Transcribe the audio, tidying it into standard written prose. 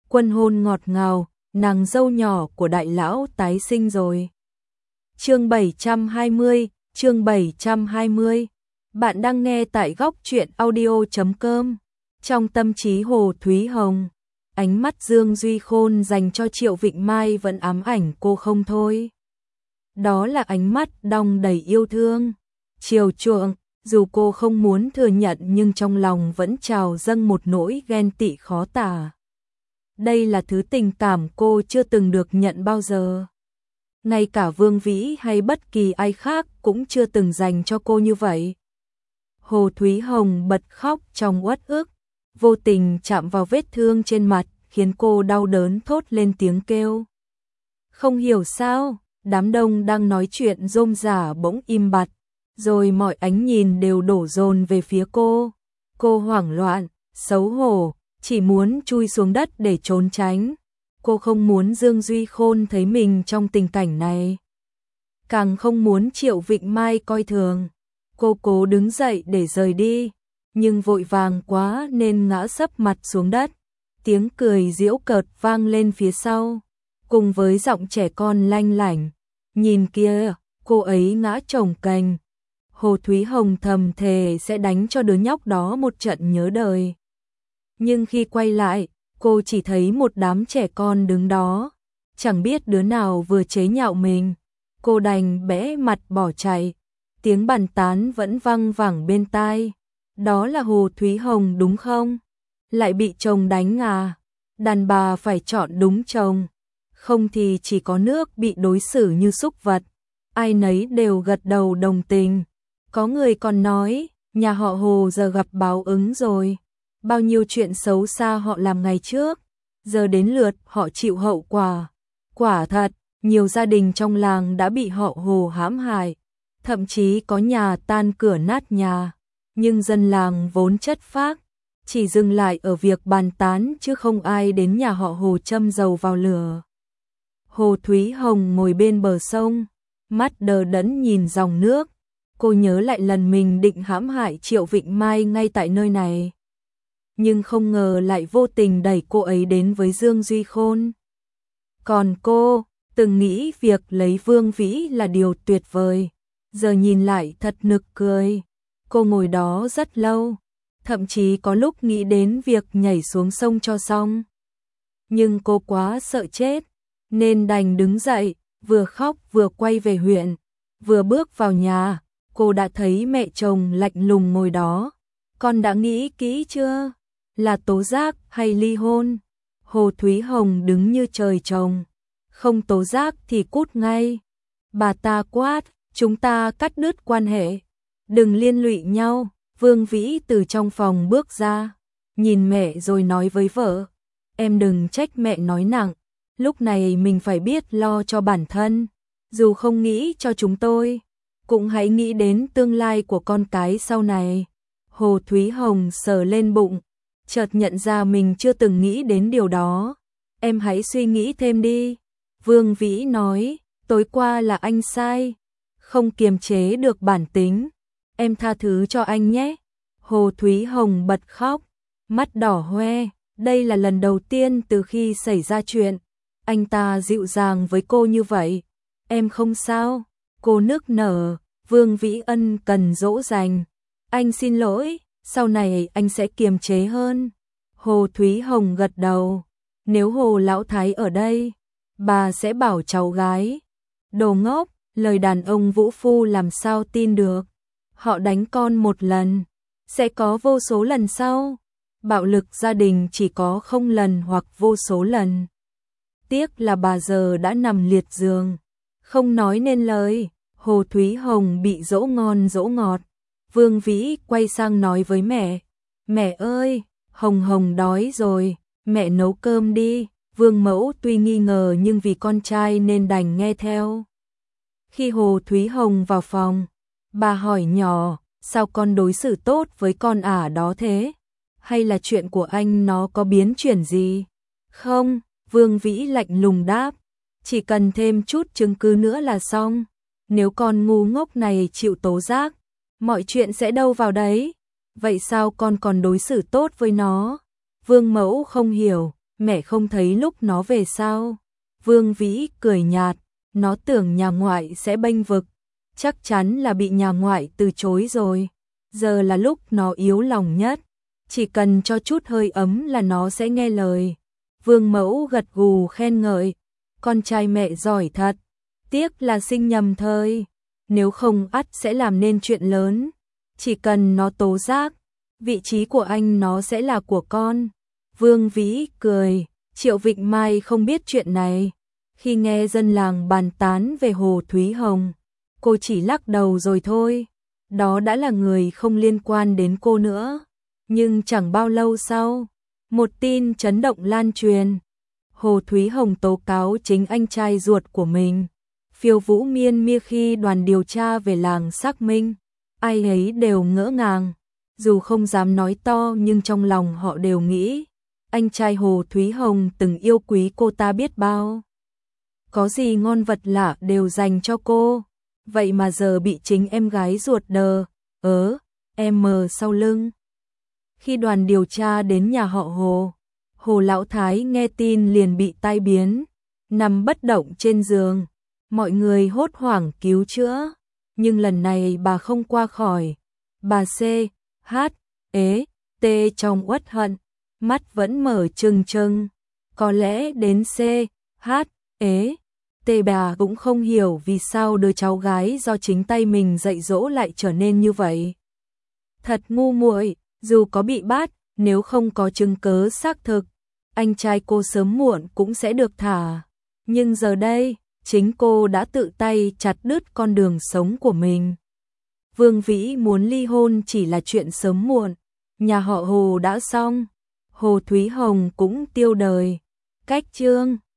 Quân hôn ngọt ngào, nàng dâu nhỏ của đại lão tái sinh rồi. Chương 720, chương 720. Bạn đang nghe tại góc truyện audio.com. Trong tâm trí Hồ Thúy Hồng, ánh mắt Dương Duy Khôn dành cho Triệu Vịnh Mai vẫn ám ảnh cô không thôi. Đó là ánh mắt đong đầy yêu thương, chiều chuộng, dù cô không muốn thừa nhận nhưng trong lòng vẫn trào dâng một nỗi ghen tị khó tả. Đây là thứ tình cảm cô chưa từng được nhận bao giờ. Ngay cả Vương Vĩ hay bất kỳ ai khác cũng chưa từng dành cho cô như vậy. Hồ Thúy Hồng bật khóc trong uất ức, vô tình chạm vào vết thương trên mặt, khiến cô đau đớn thốt lên tiếng kêu. Không hiểu sao, đám đông đang nói chuyện rôm rả bỗng im bặt, rồi mọi ánh nhìn đều đổ dồn về phía cô. Cô hoảng loạn, xấu hổ, chỉ muốn chui xuống đất để trốn tránh. Cô không muốn Dương Duy Khôn thấy mình trong tình cảnh này, càng không muốn Triệu Vịnh Mai coi thường. Cô cố đứng dậy để rời đi, nhưng vội vàng quá nên ngã sấp mặt xuống đất. Tiếng cười giễu cợt vang lên phía sau, cùng với giọng trẻ con lanh lảnh. Nhìn kia, cô ấy ngã chồng cành. Hồ Thúy Hồng thầm thề sẽ đánh cho đứa nhóc đó một trận nhớ đời. Nhưng khi quay lại, cô chỉ thấy một đám trẻ con đứng đó, chẳng biết đứa nào vừa chế nhạo mình. Cô đành bẽ mặt bỏ chạy, tiếng bàn tán vẫn văng vẳng bên tai. Đó là Hồ Thúy Hồng đúng không? Lại bị chồng đánh à? Đàn bà phải chọn đúng chồng, không thì chỉ có nước bị đối xử như súc vật. Ai nấy đều gật đầu đồng tình. Có người còn nói, nhà họ Hồ giờ gặp báo ứng rồi. Bao nhiêu chuyện xấu xa họ làm ngày trước, giờ đến lượt họ chịu hậu quả. Quả thật, nhiều gia đình trong làng đã bị họ Hồ hãm hại, thậm chí có nhà tan cửa nát nhà. Nhưng dân làng vốn chất phác, chỉ dừng lại ở việc bàn tán chứ không ai đến nhà họ Hồ châm dầu vào lửa. Hồ Thúy Hồng ngồi bên bờ sông, mắt đờ đẫn nhìn dòng nước. Cô nhớ lại lần mình định hãm hại Triệu Vịnh Mai ngay tại nơi này, nhưng không ngờ lại vô tình đẩy cô ấy đến với Dương Duy Khôn. Còn cô, từng nghĩ việc lấy Vương Vĩ là điều tuyệt vời, giờ nhìn lại thật nực cười. Cô ngồi đó rất lâu, thậm chí có lúc nghĩ đến việc nhảy xuống sông cho xong. Nhưng cô quá sợ chết, nên đành đứng dậy, vừa khóc vừa quay về huyện. Vừa bước vào nhà, cô đã thấy mẹ chồng lạnh lùng ngồi đó. Con đã nghĩ kỹ chưa? Là tố giác hay ly hôn? Hồ Thúy Hồng đứng như trời trồng. Không tố giác thì cút ngay. Bà ta quát, chúng ta cắt đứt quan hệ, đừng liên lụy nhau. Vương Vĩ từ trong phòng bước ra, nhìn mẹ rồi nói với vợ, em đừng trách mẹ nói nặng, lúc này mình phải biết lo cho bản thân. Dù không nghĩ cho chúng tôi, cũng hãy nghĩ đến tương lai của con cái sau này. Hồ Thúy Hồng sờ lên bụng, chợt nhận ra mình chưa từng nghĩ đến điều đó. Em hãy suy nghĩ thêm đi. Vương Vĩ nói, tối qua là anh sai, không kiềm chế được bản tính. Em tha thứ cho anh nhé. Hồ Thúy Hồng bật khóc, mắt đỏ hoe. Đây là lần đầu tiên từ khi xảy ra chuyện, anh ta dịu dàng với cô như vậy. Em không sao. Cô nức nở. Vương Vĩ ân cần dỗ dành. Anh xin lỗi, sau này anh sẽ kiềm chế hơn. Hồ Thúy Hồng gật đầu. Nếu Hồ Lão Thái ở đây, bà sẽ bảo cháu gái. Đồ ngốc, lời đàn ông vũ phu làm sao tin được. Họ đánh con một lần, sẽ có vô số lần sau. Bạo lực gia đình chỉ có không lần hoặc vô số lần. Tiếc là bà giờ đã nằm liệt giường, không nói nên lời. Hồ Thúy Hồng bị dỗ ngon dỗ ngọt. Vương Vĩ quay sang nói với mẹ, mẹ ơi, Hồng Hồng đói rồi, mẹ nấu cơm đi. Vương Mẫu tuy nghi ngờ nhưng vì con trai nên đành nghe theo. Khi Hồ Thúy Hồng vào phòng, bà hỏi nhỏ, sao con đối xử tốt với con ả đó thế? Hay là chuyện của anh nó có biến chuyển gì? Không, Vương Vĩ lạnh lùng đáp, chỉ cần thêm chút chứng cứ nữa là xong. Nếu con ngu ngốc này chịu tố giác, mọi chuyện sẽ đâu vào đấy. Vậy sao con còn đối xử tốt với nó? Vương Mẫu không hiểu, mẹ không thấy lúc nó về sao? Vương Vĩ cười nhạt, nó tưởng nhà ngoại sẽ bênh vực, chắc chắn là bị nhà ngoại từ chối rồi. Giờ là lúc nó yếu lòng nhất, chỉ cần cho chút hơi ấm là nó sẽ nghe lời. Vương mẫu gật gù khen ngợi, con trai mẹ giỏi thật, tiếc là sinh nhầm thời, nếu không ắt sẽ làm nên chuyện lớn. Chỉ cần nó tố giác, vị trí của anh nó sẽ là của con. Vương Vĩ cười, Triệu Vịnh Mai không biết chuyện này. Khi nghe dân làng bàn tán về Hồ Thúy Hồng, cô chỉ lắc đầu rồi thôi. Đó đã là người không liên quan đến cô nữa. Nhưng chẳng bao lâu sau, một tin chấn động lan truyền. Hồ Thúy Hồng tố cáo chính anh trai ruột của mình, Phiêu Vũ Miên Mia khi đoàn điều tra về làng xác minh. Ai ấy đều ngỡ ngàng, dù không dám nói to nhưng trong lòng họ đều nghĩ, anh trai Hồ Thúy Hồng từng yêu quý cô ta biết bao. Có gì ngon vật lạ đều dành cho cô, vậy mà giờ bị chính em gái ruột em sau lưng. Khi đoàn điều tra đến nhà họ Hồ, Hồ Lão Thái nghe tin liền bị tai biến, nằm bất động trên giường. Mọi người hốt hoảng cứu chữa, nhưng lần này bà không qua khỏi. Bà C.H.E.T trong uất hận, mắt vẫn mở trừng trừng. Có lẽ đến C.H.E.T bà cũng không hiểu vì sao đứa cháu gái do chính tay mình dạy dỗ lại trở nên như vậy. Thật ngu muội, dù có bị bắt, nếu không có chứng cớ xác thực, anh trai cô sớm muộn cũng sẽ được thả. Nhưng giờ đây, chính cô đã tự tay chặt đứt con đường sống của mình. Vương Vĩ muốn ly hôn chỉ là chuyện sớm muộn, nhà họ Hồ đã xong, Hồ Thúy Hồng cũng tiêu đời. Cách chương